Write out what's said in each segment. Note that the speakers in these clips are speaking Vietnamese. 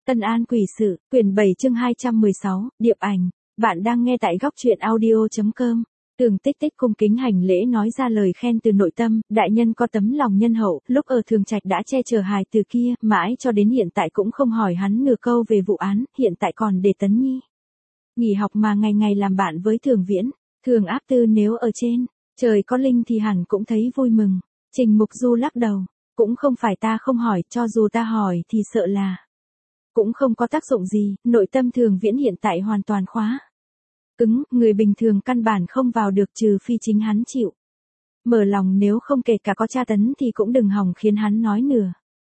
Tân An Quỷ Sự, quyển 7 chương 216, Điệp Ảnh. Bạn đang nghe tại góc truyện audio.com. Tường Tích Tích cung kính hành lễ nói ra lời khen từ nội tâm, đại nhân có tấm lòng nhân hậu, lúc ở Thường Trạch đã che chở hài từ kia, mãi cho đến hiện tại cũng không hỏi hắn nửa câu về vụ án, hiện tại còn để Tấn Nhi nghỉ học mà ngày ngày làm bạn với Thường Viễn, Thường Áp Tư nếu ở trên trời có linh thì hẳn cũng thấy vui mừng. Trình Mục Du lắc đầu, cũng không phải ta không hỏi, cho dù ta hỏi thì sợ là cũng không có tác dụng gì, nội tâm Thường Viễn hiện tại hoàn toàn khóa cứng, người bình thường căn bản không vào được trừ phi chính hắn chịu mở lòng, nếu không kể cả có tra tấn thì cũng đừng hòng khiến hắn nói nửa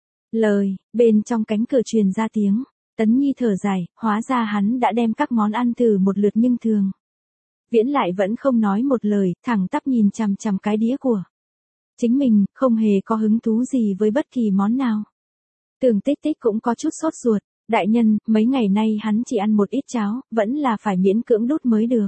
lời. Bên trong cánh cửa truyền ra tiếng Tấn Nhi thở dài, hóa ra hắn đã đem các món ăn thử một lượt nhưng Thường Viễn lại vẫn không nói một lời, thẳng tắp nhìn chằm chằm cái đĩa của chính mình, không hề có hứng thú gì với bất kỳ món nào. Tường Tích Tích cũng có chút sốt ruột, đại nhân, mấy ngày nay hắn chỉ ăn một ít cháo, vẫn là phải miễn cưỡng đút mới được.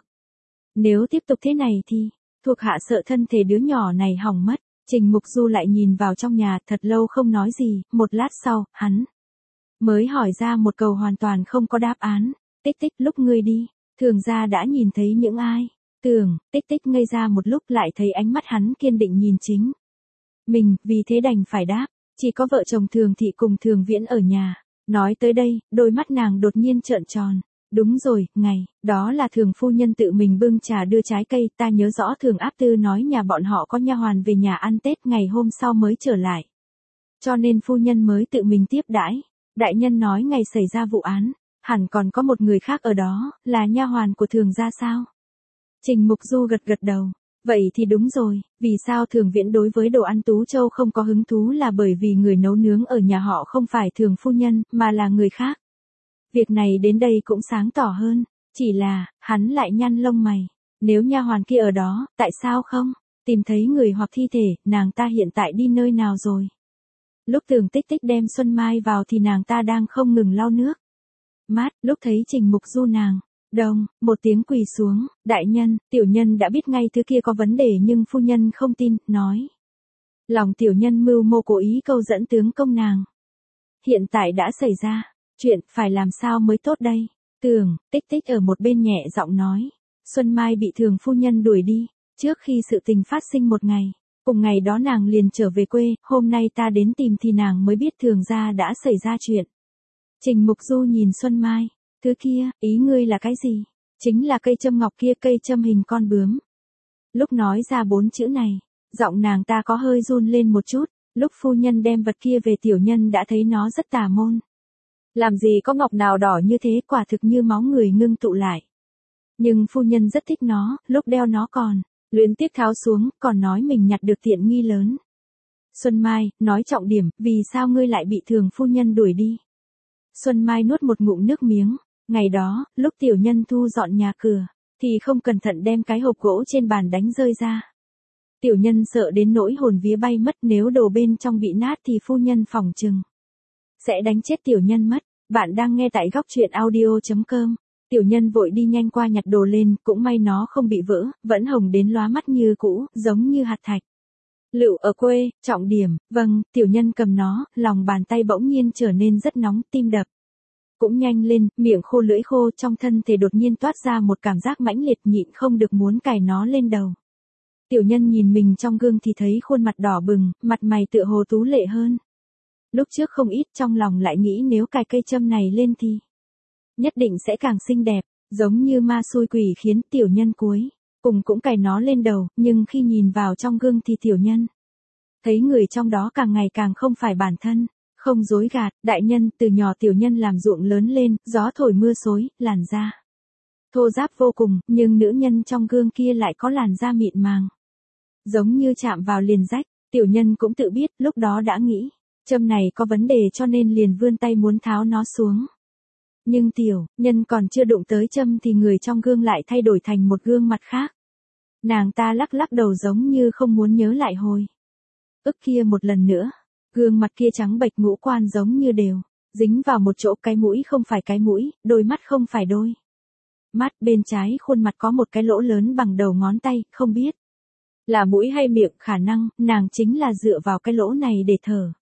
Nếu tiếp tục thế này thì, thuộc hạ sợ thân thể đứa nhỏ này hỏng mất. Trình Mục Du lại nhìn vào trong nhà, thật lâu không nói gì, một lát sau, hắn mới hỏi ra một câu hoàn toàn không có đáp án. Tích Tích, lúc ngươi đi, Thường gia đã nhìn thấy những ai? Tường Tích Tích ngây ra một lúc, lại thấy ánh mắt hắn kiên định nhìn chính mình, vì thế đành phải đáp, chỉ có vợ chồng Thường thị cùng Thường Viễn ở nhà. Nói tới đây, đôi mắt nàng đột nhiên trợn tròn. Đúng rồi, ngày đó là Thường phu nhân tự mình bưng trà đưa trái cây, ta nhớ rõ Thường Áp Tư nói nhà bọn họ có nha hoàn về nhà ăn Tết, ngày hôm sau mới trở lại. Cho nên phu nhân mới tự mình tiếp đãi. Đại nhân nói ngày xảy ra vụ án, hẳn còn có một người khác ở đó, là nha hoàn của Thường gia sao? Trình Mục Du gật gật đầu. Vậy thì đúng rồi, vì sao Thường Viễn đối với đồ ăn Tú Châu không có hứng thú là bởi vì người nấu nướng ở nhà họ không phải Thường phu nhân, mà là người khác. Việc này đến đây cũng sáng tỏ hơn, chỉ là, hắn lại nhăn lông mày. Nếu nha hoàn kia ở đó, tại sao không tìm thấy người hoặc thi thể, nàng ta hiện tại đi nơi nào rồi? Lúc Tường Tích Tích đem Xuân Mai vào thì nàng ta đang không ngừng lau nước mát, lúc thấy Trình Mục Du nàng đồng, một tiếng quỳ xuống, đại nhân, tiểu nhân đã biết ngay thứ kia có vấn đề nhưng phu nhân không tin, nói. Lòng tiểu nhân mưu mô cố ý câu dẫn tướng công nàng. Hiện tại đã xảy ra, chuyện phải làm sao mới tốt đây? Tường Tích Tích ở một bên nhẹ giọng nói. Xuân Mai bị Thường phu nhân đuổi đi, trước khi sự tình phát sinh một ngày. Cùng ngày đó nàng liền trở về quê, hôm nay ta đến tìm thì nàng mới biết Thường gia đã xảy ra chuyện. Trình Mục Du nhìn Xuân Mai. Thứ kia, ý ngươi là cái gì? Chính là cây châm ngọc kia, cây châm hình con bướm. Lúc nói ra 4 chữ này, giọng nàng ta có hơi run lên một chút, lúc phu nhân đem vật kia về tiểu nhân đã thấy nó rất tà môn. Làm gì có ngọc nào đỏ như thế, quả thực như máu người ngưng tụ lại. Nhưng phu nhân rất thích nó, lúc đeo nó còn luyến tiếc tháo xuống, còn nói mình nhặt được tiện nghi lớn. Xuân Mai, nói trọng điểm, vì sao ngươi lại bị Thường phu nhân đuổi đi? Xuân Mai nuốt một ngụm nước miếng. Ngày đó, lúc tiểu nhân thu dọn nhà cửa, thì không cẩn thận đem cái hộp gỗ trên bàn đánh rơi ra. Tiểu nhân sợ đến nỗi hồn vía bay mất, nếu đồ bên trong bị nát thì phu nhân phỏng chừng sẽ đánh chết tiểu nhân mất. Bạn đang nghe tại góc truyện audio.com. Tiểu nhân vội đi nhanh qua nhặt đồ lên, cũng may nó không bị vỡ, vẫn hồng đến lóa mắt như cũ, giống như hạt thạch lựu ở quê. Trọng điểm, vâng, tiểu nhân cầm nó, lòng bàn tay bỗng nhiên trở nên rất nóng, tim đập cũng nhanh lên, miệng khô lưỡi khô, trong thân thể đột nhiên toát ra một cảm giác mãnh liệt, nhịn không được muốn cài nó lên đầu. Tiểu nhân nhìn mình trong gương thì thấy khuôn mặt đỏ bừng, mặt mày tựa hồ tú lệ hơn lúc trước không ít, trong lòng lại nghĩ nếu cài cây châm này lên thì nhất định sẽ càng xinh đẹp, giống như ma xui quỷ khiến. Tiểu nhân cuối cùng cũng cài nó lên đầu, nhưng khi nhìn vào trong gương thì tiểu nhân thấy người trong đó càng ngày càng không phải bản thân. Không dối gạt, đại nhân, từ nhỏ tiểu nhân làm ruộng lớn lên, gió thổi mưa xối, làn da thô ráp vô cùng, nhưng nữ nhân trong gương kia lại có làn da mịn màng, giống như chạm vào liền rách. Tiểu nhân cũng tự biết, lúc đó đã nghĩ châm này có vấn đề cho nên liền vươn tay muốn tháo nó xuống. Nhưng tiểu nhân còn chưa đụng tới châm thì người trong gương lại thay đổi thành một gương mặt khác. Nàng ta lắc lắc đầu giống như không muốn nhớ lại hồi ức kia một lần nữa. Gương mặt kia trắng bệch, ngũ quan giống như đều dính vào một chỗ, cái mũi không phải cái mũi, đôi mắt không phải đôi mắt, bên trái khuôn mặt có một cái lỗ lớn bằng đầu ngón tay, không biết là mũi hay miệng, khả năng nàng chính là dựa vào cái lỗ này để thở.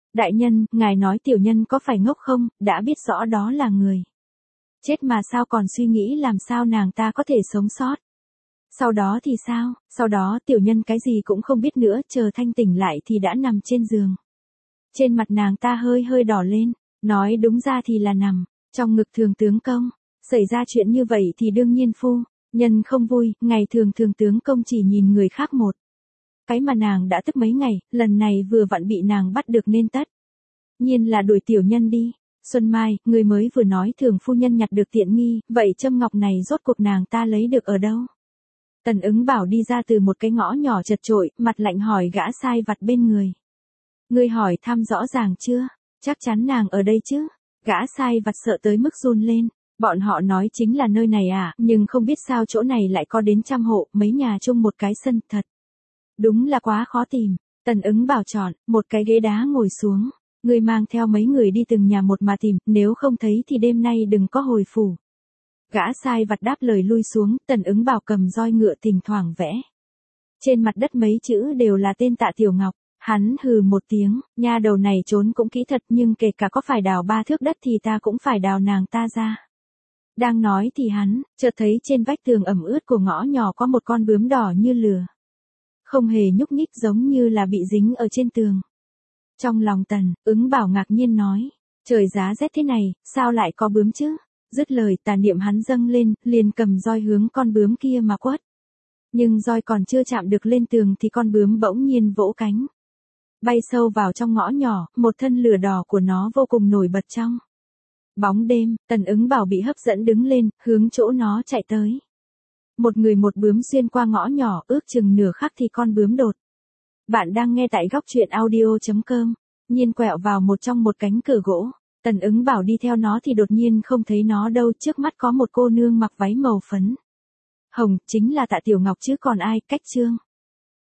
Đại nhân, ngài nói tiểu nhân có phải ngốc không, đã biết rõ đó là người chết mà sao còn suy nghĩ làm sao nàng ta có thể sống sót. Sau đó thì sao, sau đó tiểu nhân cái gì cũng không biết nữa, chờ thanh tỉnh lại thì đã nằm trên giường. Trên mặt nàng ta hơi hơi đỏ lên, nói đúng ra thì là nằm trong ngực thường tướng công. Xảy ra chuyện như vậy thì đương nhiên phu nhân không vui, ngày thường thường tướng công chỉ nhìn người khác một cái mà nàng đã tức mấy ngày, lần này vừa vặn bị nàng bắt được nên tất nhiên là đuổi tiểu nhân đi. Xuân Mai, người mới vừa nói thường phu nhân nhặt được tiện nghi, vậy châm ngọc này rốt cuộc nàng ta lấy được ở đâu? Tần Ứng Bảo đi ra từ một cái ngõ nhỏ chật chội, mặt lạnh hỏi gã sai vặt bên người. Ngươi hỏi thăm rõ ràng chưa? Chắc chắn nàng ở đây chứ? Gã sai vặt sợ tới mức run lên. Bọn họ nói chính là nơi này à, nhưng không biết sao chỗ này lại có đến 100 hộ, mấy nhà chung một cái sân, thật. Đúng là quá khó tìm. Tần Ứng Bảo chọn một cái ghế đá ngồi xuống. Ngươi mang theo mấy người đi từng nhà một mà tìm, nếu không thấy thì đêm nay đừng có hồi phủ. Gã sai vặt đáp lời lui xuống, Tần Ứng Bảo cầm roi ngựa thỉnh thoảng vẽ. Trên mặt đất mấy chữ đều là tên Tạ Tiểu Ngọc. Hắn hừ một tiếng, nha đầu này trốn cũng kỹ thật, nhưng kể cả có phải đào 3 thước đất thì ta cũng phải đào nàng ta ra. Đang nói thì hắn, chợt thấy trên vách tường ẩm ướt của ngõ nhỏ có một con bướm đỏ như lửa. Không hề nhúc nhích, giống như là bị dính ở trên tường. Trong lòng Tần Ứng Bảo ngạc nhiên nói, trời giá rét thế này, sao lại có bướm chứ? Dứt lời tà niệm hắn dâng lên, liền cầm roi hướng con bướm kia mà quất. Nhưng roi còn chưa chạm được lên tường thì con bướm bỗng nhiên vỗ cánh. Bay sâu vào trong ngõ nhỏ, một thân lửa đỏ của nó vô cùng nổi bật trong bóng đêm. Tần Ứng Bảo bị hấp dẫn đứng lên, hướng chỗ nó chạy tới. Một người một bướm xuyên qua ngõ nhỏ, ước chừng nửa khắc thì con bướm đột. Bạn đang nghe tại góc truyện audio.com. Nhiên quẹo vào trong một cánh cửa gỗ. Tần Ứng Bảo đi theo nó thì đột nhiên không thấy nó đâu, trước mắt có một cô nương mặc váy màu phấn hồng, chính là Tạ Tiểu Ngọc chứ còn ai. Cách chương